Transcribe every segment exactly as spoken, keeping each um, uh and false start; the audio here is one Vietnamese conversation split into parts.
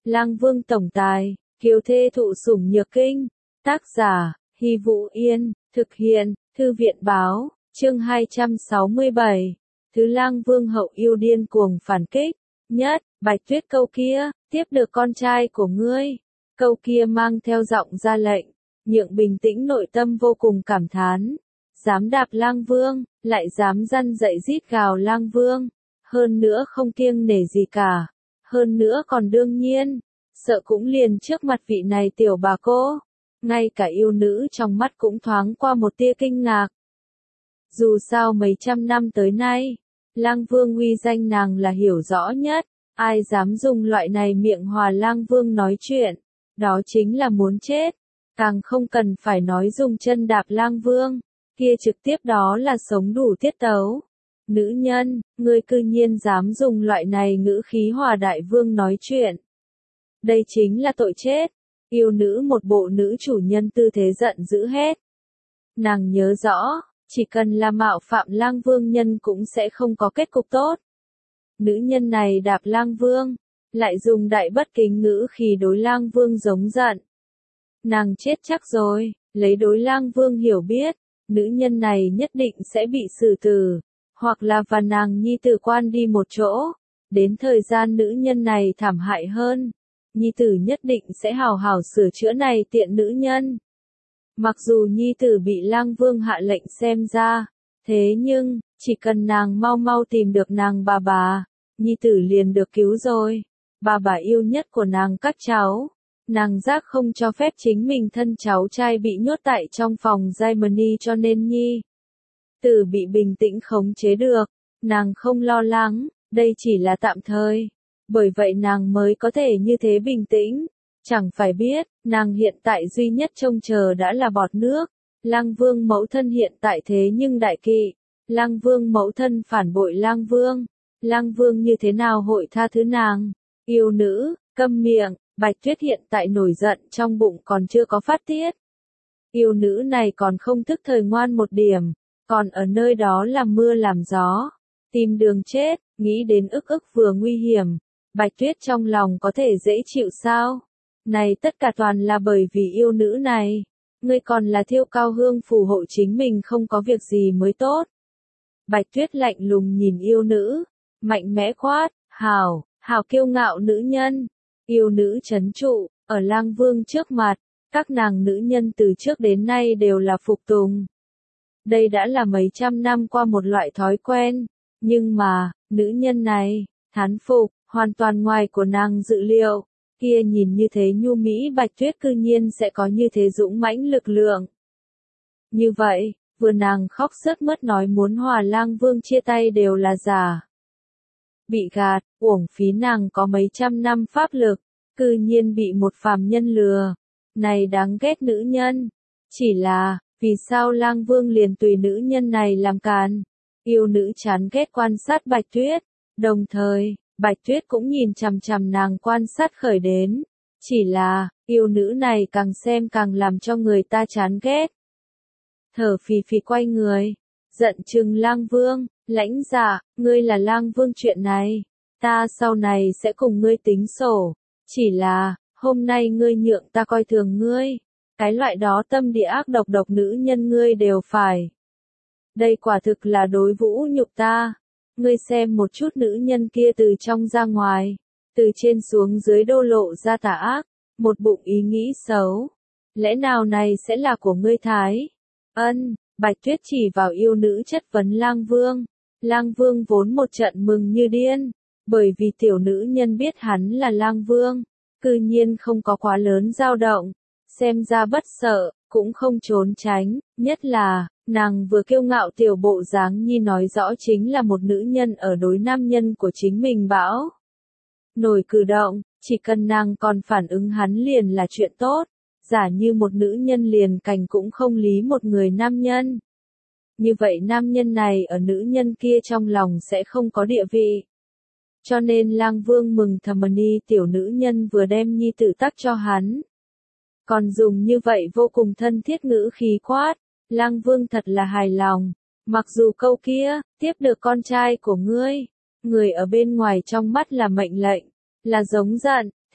Lang Vương tổng tài, kiều thê thụ sủng nhược kinh. Tác giả, Hy Vũ Yên, thực hiện, Thư viện báo, chương hai trăm sáu mươi bảy. Thứ Lang Vương hậu yêu điên cuồng phản kích. Nhất, Bạch Tuyết câu kia, tiếp được con trai của ngươi. Câu kia mang theo giọng ra lệnh, Nhượng bình tĩnh nội tâm vô cùng cảm thán. Dám đạp Lang Vương, lại dám răn dậy rít gào Lang Vương. Hơn nữa không kiêng nể gì cả. Hơn nữa còn đương nhiên, sợ cũng liền trước mặt vị này tiểu bà cô. Ngay cả yêu nữ trong mắt cũng thoáng qua một tia kinh ngạc. Dù sao mấy trăm năm tới nay, Lang Vương uy danh nàng là hiểu rõ nhất. Ai dám dùng loại này miệng hòa Lang Vương nói chuyện, đó chính là muốn chết. Càng không cần phải nói dùng chân đạp Lang Vương, kia trực tiếp đó là sống đủ tiết tấu. Nữ nhân, ngươi cư nhiên dám dùng loại này ngữ khí hòa đại vương nói chuyện. Đây chính là tội chết. Yêu nữ một bộ nữ chủ nhân tư thế giận dữ hết. Nàng nhớ rõ, chỉ cần là mạo phạm Lang Vương nhân cũng sẽ không có kết cục tốt. Nữ nhân này đạp Lang Vương, lại dùng đại bất kính ngữ khi đối Lang Vương giống giận. Nàng chết chắc rồi, lấy đối Lang Vương hiểu biết, nữ nhân này nhất định sẽ bị xử tử, hoặc là và nàng nhi tử quan đi một chỗ. Đến thời gian nữ nhân này thảm hại hơn, nhi tử nhất định sẽ hào hào sửa chữa này tiện nữ nhân. Mặc dù nhi tử bị Lang Vương hạ lệnh xem ra, thế nhưng, chỉ cần nàng mau mau tìm được nàng bà bà, nhi tử liền được cứu rồi. Bà bà yêu nhất của nàng các cháu, nàng giác không cho phép chính mình thân cháu trai bị nhốt tại trong phòng Germany, cho nên nhi tử bị bình tĩnh khống chế được. Nàng không lo lắng, đây chỉ là tạm thời. Bởi vậy nàng mới có thể như thế bình tĩnh. Chẳng phải biết, nàng hiện tại duy nhất trông chờ đã là bọt nước. Lang Vương mẫu thân hiện tại thế nhưng đại kỵ. Lang Vương mẫu thân phản bội Lang Vương. Lang Vương như thế nào hội tha thứ nàng? Yêu nữ, câm miệng. Bạch Tuyết hiện tại nổi giận trong bụng còn chưa có phát tiết. Yêu nữ này còn không thức thời ngoan một điểm, còn ở nơi đó làm mưa làm gió, tìm đường chết, nghĩ đến ức ức vừa nguy hiểm. Bạch Tuyết trong lòng có thể dễ chịu sao? Này tất cả toàn là bởi vì yêu nữ này. Ngươi còn là Thiêu Cao Hương phù hộ chính mình không có việc gì mới tốt. Bạch Tuyết lạnh lùng nhìn yêu nữ, mạnh mẽ quát, hào, hào kiêu ngạo nữ nhân. Yêu nữ trấn trụ, ở Lang Vương trước mặt, các nàng nữ nhân từ trước đến nay đều là phục tùng. Đây đã là mấy trăm năm qua một loại thói quen, nhưng mà, nữ nhân này, thán phục, hoàn toàn ngoài của nàng dự liệu. Kia nhìn như thế nhu mỹ Bạch Tuyết cư nhiên sẽ có như thế dũng mãnh lực lượng. Như vậy, vừa nàng khóc sướt mướt nói muốn hòa Lang Vương chia tay đều là giả. Bị gạt, uổng phí nàng có mấy trăm năm pháp lực, cư nhiên bị một phàm nhân lừa. Này đáng ghét nữ nhân. Chỉ là, vì sao Lang Vương liền tùy nữ nhân này làm càn? Yêu nữ chán ghét quan sát Bạch Tuyết, đồng thời, Bạch Tuyết cũng nhìn chằm chằm nàng quan sát khởi đến. Chỉ là, yêu nữ này càng xem càng làm cho người ta chán ghét. Thở phì phì quay người, giận chừng Lang Vương, lãnh dạ, ngươi là Lang Vương chuyện này, ta sau này sẽ cùng ngươi tính sổ. Chỉ là, hôm nay ngươi nhượng ta coi thường ngươi, cái loại đó tâm địa ác độc độc nữ nhân ngươi đều phải. Đây quả thực là đối vũ nhục ta. Ngươi xem một chút nữ nhân kia từ trong ra ngoài, từ trên xuống dưới đô lộ ra tà ác, một bụng ý nghĩ xấu. Lẽ nào này sẽ là của ngươi Thái? Ân, Bạch Tuyết chỉ vào yêu nữ chất vấn Lang Vương. Lang Vương vốn một trận mừng như điên, bởi vì tiểu nữ nhân biết hắn là Lang Vương, cư nhiên không có quá lớn dao động, xem ra bất sợ, cũng không trốn tránh, nhất là, nàng vừa kiêu ngạo tiểu bộ dáng nhi nói rõ chính là một nữ nhân ở đối nam nhân của chính mình bão. Nổi cử động, chỉ cần nàng còn phản ứng hắn liền là chuyện tốt, giả như một nữ nhân liền cành cũng không lý một người nam nhân. Như vậy nam nhân này ở nữ nhân kia trong lòng sẽ không có địa vị. Cho nên Lang Vương mừng thầm ni tiểu nữ nhân vừa đem nhi tử tắc cho hắn. Còn dùng như vậy vô cùng thân thiết ngữ khí quát, Lang Vương thật là hài lòng. Mặc dù câu kia, tiếp được con trai của ngươi, người ở bên ngoài trong mắt là mệnh lệnh, là giống giận,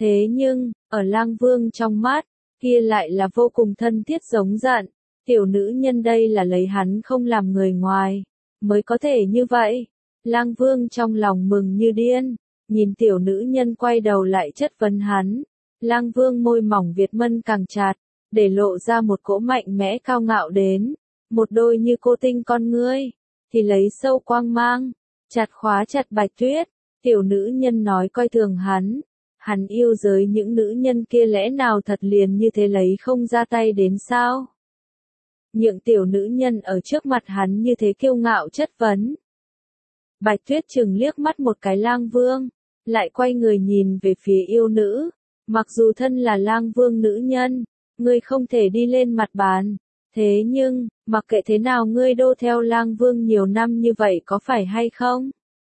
Thế nhưng, ở Lang Vương trong mắt, kia lại là vô cùng thân thiết giống giận. Tiểu nữ nhân đây là lấy hắn không làm người ngoài, mới có thể như vậy. Lang Vương trong lòng mừng như điên, nhìn tiểu nữ nhân quay đầu lại chất vấn hắn. Lang Vương môi mỏng Việt mân càng chặt, để lộ ra một cỗ mạnh mẽ cao ngạo đến. Một đôi như cô tinh con ngươi, thì lấy sâu quang mang, chặt khóa chặt Bạch Tuyết. Tiểu nữ nhân nói coi thường hắn. Hắn yêu giới những nữ nhân kia lẽ nào thật liền như thế lấy không ra tay đến sao? Nhượng tiểu nữ nhân ở trước mặt hắn như thế kiêu ngạo chất vấn. Bạch Tuyết chừng liếc mắt một cái Lang Vương, lại quay người nhìn về phía yêu nữ. Mặc dù thân là Lang Vương nữ nhân, ngươi không thể đi lên mặt bàn. Thế nhưng, mặc kệ thế nào ngươi đô theo Lang Vương nhiều năm như vậy có phải hay không?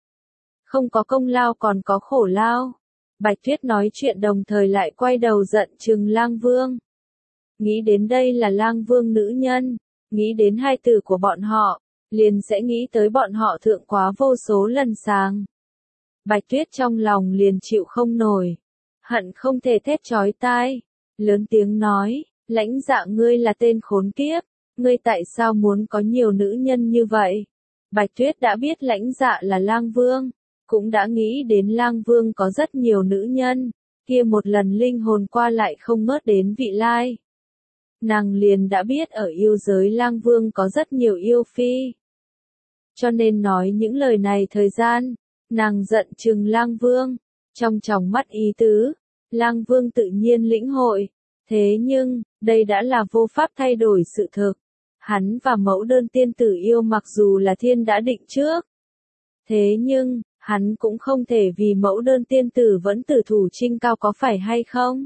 Không có công lao còn có khổ lao. Bạch Tuyết nói chuyện đồng thời lại quay đầu giận chừng Lang Vương. Nghĩ đến đây là Lang Vương nữ nhân, nghĩ đến hai từ của bọn họ, liền sẽ nghĩ tới bọn họ thượng quá vô số lần sàng. Bạch Tuyết trong lòng liền chịu không nổi, hận không thể thét chói tai, lớn tiếng nói, lãnh dạ ngươi là tên khốn kiếp, ngươi tại sao muốn có nhiều nữ nhân như vậy? Bạch Tuyết đã biết lãnh dạ là Lang Vương, cũng đã nghĩ đến Lang Vương có rất nhiều nữ nhân, kia một lần linh hồn qua lại không ngớt đến vị lai. Nàng liền đã biết ở yêu giới Lang Vương có rất nhiều yêu phi. Cho nên nói những lời này thời gian, nàng giận chừng Lang Vương, trong tròng mắt ý tứ, Lang Vương tự nhiên lĩnh hội. Thế nhưng, đây đã là vô pháp thay đổi sự thực. Hắn và mẫu đơn tiên tử yêu mặc dù là thiên đã định trước. Thế nhưng, hắn cũng không thể vì mẫu đơn tiên tử vẫn tử thủ trinh cao có phải hay không?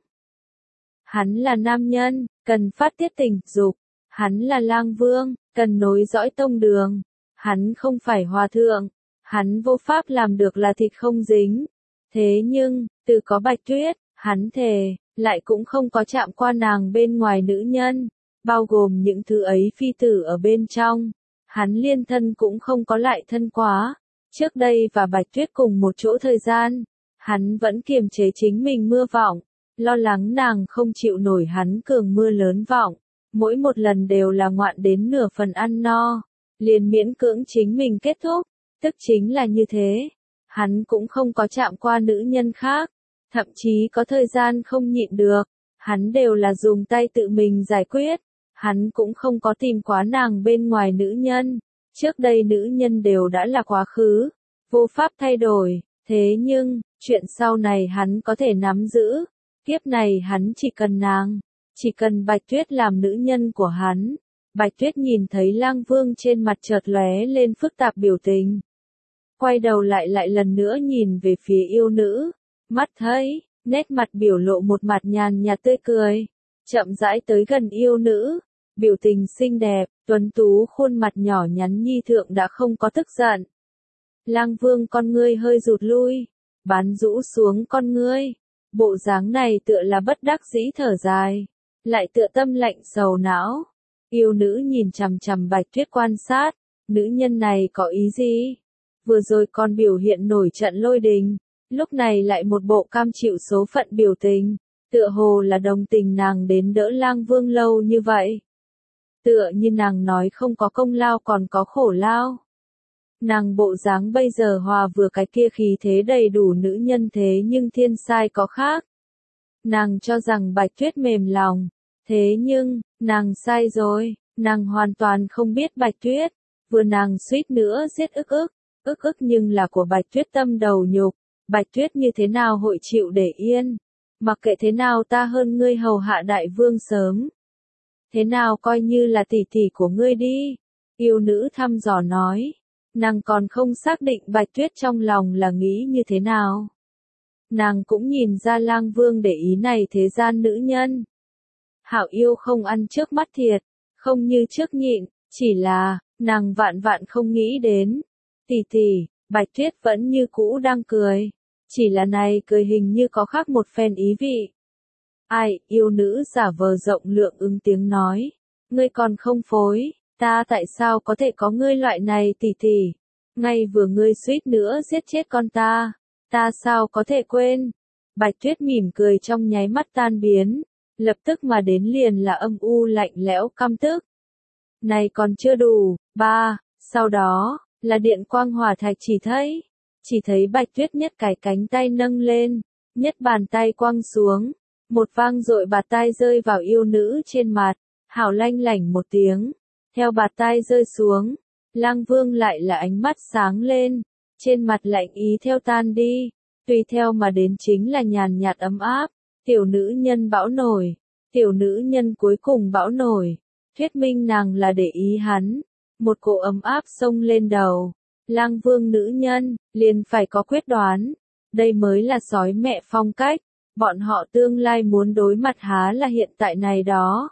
Hắn là nam nhân, cần phát tiết tình dục. Hắn là Lang Vương, cần nối dõi tông đường. Hắn không phải hòa thượng. Hắn vô pháp làm được là thịt không dính. Thế nhưng, từ có Bạch Tuyết, hắn thề, lại cũng không có chạm qua nàng bên ngoài nữ nhân, bao gồm những thứ ấy phi tử ở bên trong. Hắn liên thân cũng không có lại thân quá. Trước đây và Bạch Tuyết cùng một chỗ thời gian, hắn vẫn kiềm chế chính mình mưa vọng, lo lắng nàng không chịu nổi hắn cường mưa lớn vọng. Mỗi một lần đều là ngoạn đến nửa phần ăn no, liền miễn cưỡng chính mình kết thúc, tức chính là như thế. Hắn cũng không có chạm qua nữ nhân khác, thậm chí có thời gian không nhịn được, hắn đều là dùng tay tự mình giải quyết. Hắn cũng không có tìm quá nàng bên ngoài nữ nhân. Trước đây nữ nhân đều đã là quá khứ, vô pháp thay đổi, thế nhưng, chuyện sau này hắn có thể nắm giữ. Kiếp này hắn chỉ cần nàng, chỉ cần Bạch Tuyết làm nữ nhân của hắn. Bạch Tuyết nhìn thấy Lang Vương trên mặt chợt lóe lên phức tạp biểu tình. Quay đầu lại lại lần nữa nhìn về phía yêu nữ, mắt thấy, nét mặt biểu lộ một mặt nhàn nhạt tươi cười, chậm rãi tới gần yêu nữ. Biểu tình xinh đẹp, tuấn tú khuôn mặt nhỏ nhắn nhi thượng đã không có tức giận. Lang Vương con ngươi hơi rụt lui, bán rũ xuống con ngươi. Bộ dáng này tựa là bất đắc dĩ thở dài, lại tựa tâm lạnh sầu não. Yêu nữ nhìn chằm chằm Bạch Tuyết quan sát, nữ nhân này có ý gì? Vừa rồi còn biểu hiện nổi trận lôi đình, lúc này lại một bộ cam chịu số phận biểu tình, tựa hồ là đồng tình nàng đến đỡ Lang Vương lâu như vậy. Tựa như nàng nói không có công lao còn có khổ lao. Nàng bộ dáng bây giờ hòa vừa cái kia khí thế đầy đủ nữ nhân thế nhưng thiên sai có khác. Nàng cho rằng Bạch Tuyết mềm lòng. Thế nhưng, nàng sai rồi, nàng hoàn toàn không biết Bạch Tuyết. Vừa nàng suýt nữa giết ức ức, ức ức nhưng là của Bạch Tuyết tâm đầu nhục. Bạch Tuyết như thế nào hội chịu để yên. Mặc kệ thế nào ta hơn ngươi hầu hạ đại vương sớm. Thế nào coi như là tỷ tỷ của ngươi đi. Yêu nữ thăm dò nói. Nàng còn không xác định Bạch Tuyết trong lòng là nghĩ như thế nào. Nàng cũng nhìn ra Lang Vương để ý này thế gian nữ nhân. Hảo yêu không ăn trước mắt thiệt, không như trước nhịn, chỉ là, nàng vạn vạn không nghĩ đến. Tỷ tỷ, Bạch Tuyết vẫn như cũ đang cười. Chỉ là này cười hình như có khác một phen ý vị. Ai, yêu nữ giả vờ rộng lượng ứng tiếng nói. Ngươi còn không phối, ta tại sao có thể có ngươi loại này tỷ tỷ? Ngay vừa ngươi suýt nữa giết chết con ta, ta sao có thể quên? Bạch Tuyết mỉm cười trong nháy mắt tan biến, lập tức mà đến liền là âm u lạnh lẽo căm tức. Này còn chưa đủ, ba, sau đó, là điện quang hỏa thạch chỉ thấy, chỉ thấy Bạch Tuyết nhất cái cánh tay nâng lên, nhất bàn tay quăng xuống, một vang dội bạt tai rơi vào yêu nữ trên mặt, hảo lanh lảnh một tiếng, theo bạt tai rơi xuống, Lang Vương lại là ánh mắt sáng lên, trên mặt lạnh ý theo tan đi, tùy theo mà đến chính là nhàn nhạt ấm áp, tiểu nữ nhân bão nổi, tiểu nữ nhân cuối cùng bão nổi, thuyết minh nàng là để ý hắn, một cỗ ấm áp xông lên đầu, Lang Vương nữ nhân, liền phải có quyết đoán, đây mới là sói mẹ phong cách, bọn họ tương lai muốn đối mặt há là hiện tại này đó.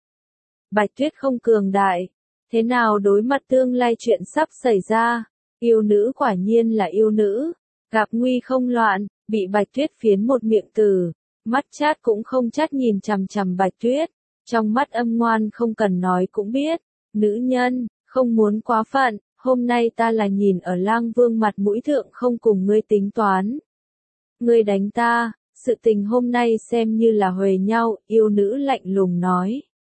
Bạch Tuyết không cường đại, thế nào đối mặt tương lai chuyện sắp xảy ra, yêu nữ quả nhiên là yêu nữ, gặp nguy không loạn, bị Bạch Tuyết phiến một miệng tử, mắt chát cũng không chát nhìn chằm chằm Bạch Tuyết, trong mắt âm ngoan không cần nói cũng biết, nữ nhân, không muốn quá phận, hôm nay ta là nhìn ở Lang Vương mặt mũi thượng không cùng ngươi tính toán. Ngươi đánh ta, sự tình hôm nay xem như là huề nhau, yêu nữ lạnh lùng nói.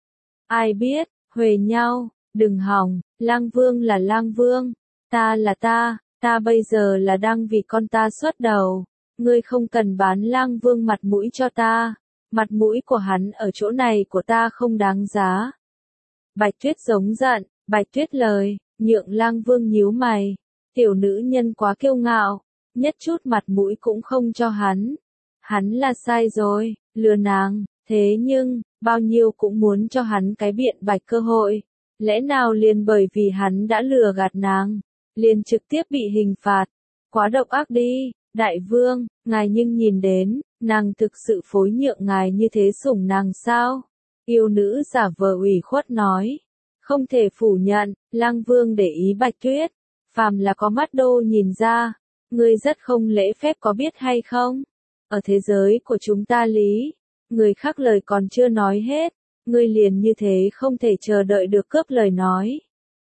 Ai biết, huề nhau, đừng hòng, Lang Vương là Lang Vương, ta là ta, ta bây giờ là đang vì con ta xuất đầu, ngươi không cần bán Lang Vương mặt mũi cho ta, mặt mũi của hắn ở chỗ này của ta không đáng giá. Bạch Tuyết giống giận, Bạch Tuyết lời, nhượng Lang Vương nhíu mày, tiểu nữ nhân quá kiêu ngạo, nhất chút mặt mũi cũng không cho hắn. Hắn là sai rồi, lừa nàng, thế nhưng, bao nhiêu cũng muốn cho hắn cái biện bạch cơ hội. Lẽ nào liền bởi vì hắn đã lừa gạt nàng, liền trực tiếp bị hình phạt. Quá độc ác đi, đại vương, ngài nhưng nhìn đến, nàng thực sự phối nhượng ngài như thế sủng nàng sao? Yêu nữ giả vờ ủy khuất nói. Không thể phủ nhận, Lang Vương để ý Bạch Tuyết. Phàm là có mắt đô nhìn ra, ngươi rất không lễ phép có biết hay không? Ở thế giới của chúng ta lý, người khác lời còn chưa nói hết, ngươi liền như thế không thể chờ đợi được cướp lời nói.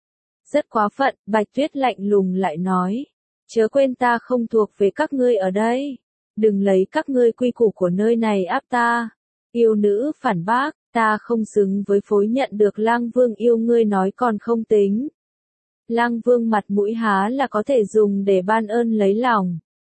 Rất quá phận, Bạch Tuyết lạnh lùng lại nói, chớ quên ta không thuộc về các ngươi ở đây, đừng lấy các ngươi quy củ của nơi này áp ta. Yêu nữ phản bác, ta không xứng với phối nhận được Lang Vương yêu ngươi nói còn không tính. Lang Vương mặt mũi há là có thể dùng để ban ơn lấy lòng.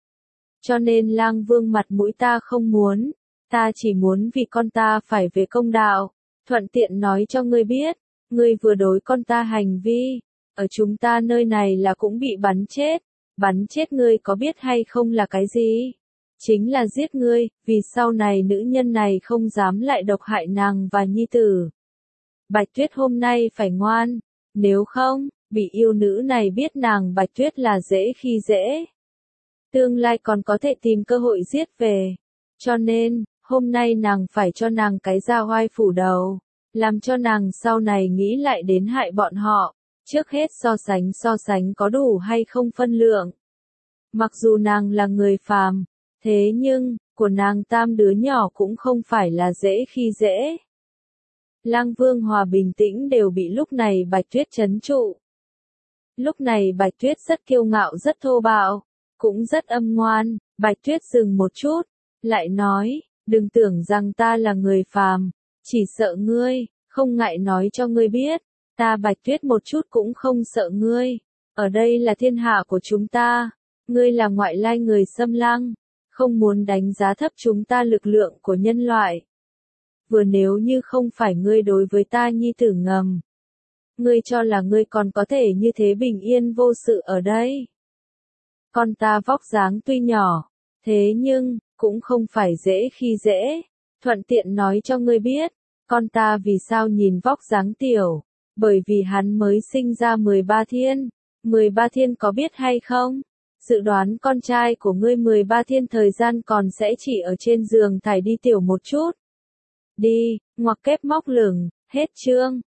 Cho nên Lang Vương mặt mũi ta không muốn, ta chỉ muốn vì con ta phải về công đạo, thuận tiện nói cho ngươi biết, ngươi vừa đối con ta hành vi, ở chúng ta nơi này là cũng bị bắn chết, bắn chết ngươi có biết hay không là cái gì? Chính là giết ngươi, vì sau này nữ nhân này không dám lại độc hại nàng và nhi tử. Bạch Tuyết hôm nay phải ngoan, nếu không, bị yêu nữ này biết nàng Bạch Tuyết là dễ khi dễ. Tương lai còn có thể tìm cơ hội giết về. Cho nên, hôm nay nàng phải cho nàng cái da oai phủ đầu, làm cho nàng sau này nghĩ lại đến hại bọn họ, trước hết so sánh so sánh có đủ hay không phân lượng. Mặc dù nàng là người phàm, thế nhưng, của nàng tam đứa nhỏ cũng không phải là dễ khi dễ. Lang Vương Hòa bình tĩnh đều bị lúc này Bạch Tuyết trấn trụ. Lúc này Bạch Tuyết rất kiêu ngạo rất thô bạo, cũng rất âm ngoan, Bạch Tuyết dừng một chút, lại nói, đừng tưởng rằng ta là người phàm, chỉ sợ ngươi, không ngại nói cho ngươi biết, ta Bạch Tuyết một chút cũng không sợ ngươi, ở đây là thiên hạ của chúng ta, ngươi là ngoại lai người xâm lăng, không muốn đánh giá thấp chúng ta lực lượng của nhân loại. Vừa nếu như không phải ngươi đối với ta nhi tử ngầm, ngươi cho là ngươi còn có thể như thế bình yên vô sự ở đây. Con ta vóc dáng tuy nhỏ, thế nhưng, cũng không phải dễ khi dễ, thuận tiện nói cho ngươi biết, con ta vì sao nhìn vóc dáng tiểu, bởi vì hắn mới sinh ra mười ba thiên, mười ba thiên có biết hay không? Dự đoán con trai của ngươi mười ba thiên thời gian còn sẽ chỉ ở trên giường thải đi tiểu một chút. Đi, ngoặc kép móc lửng, hết chương.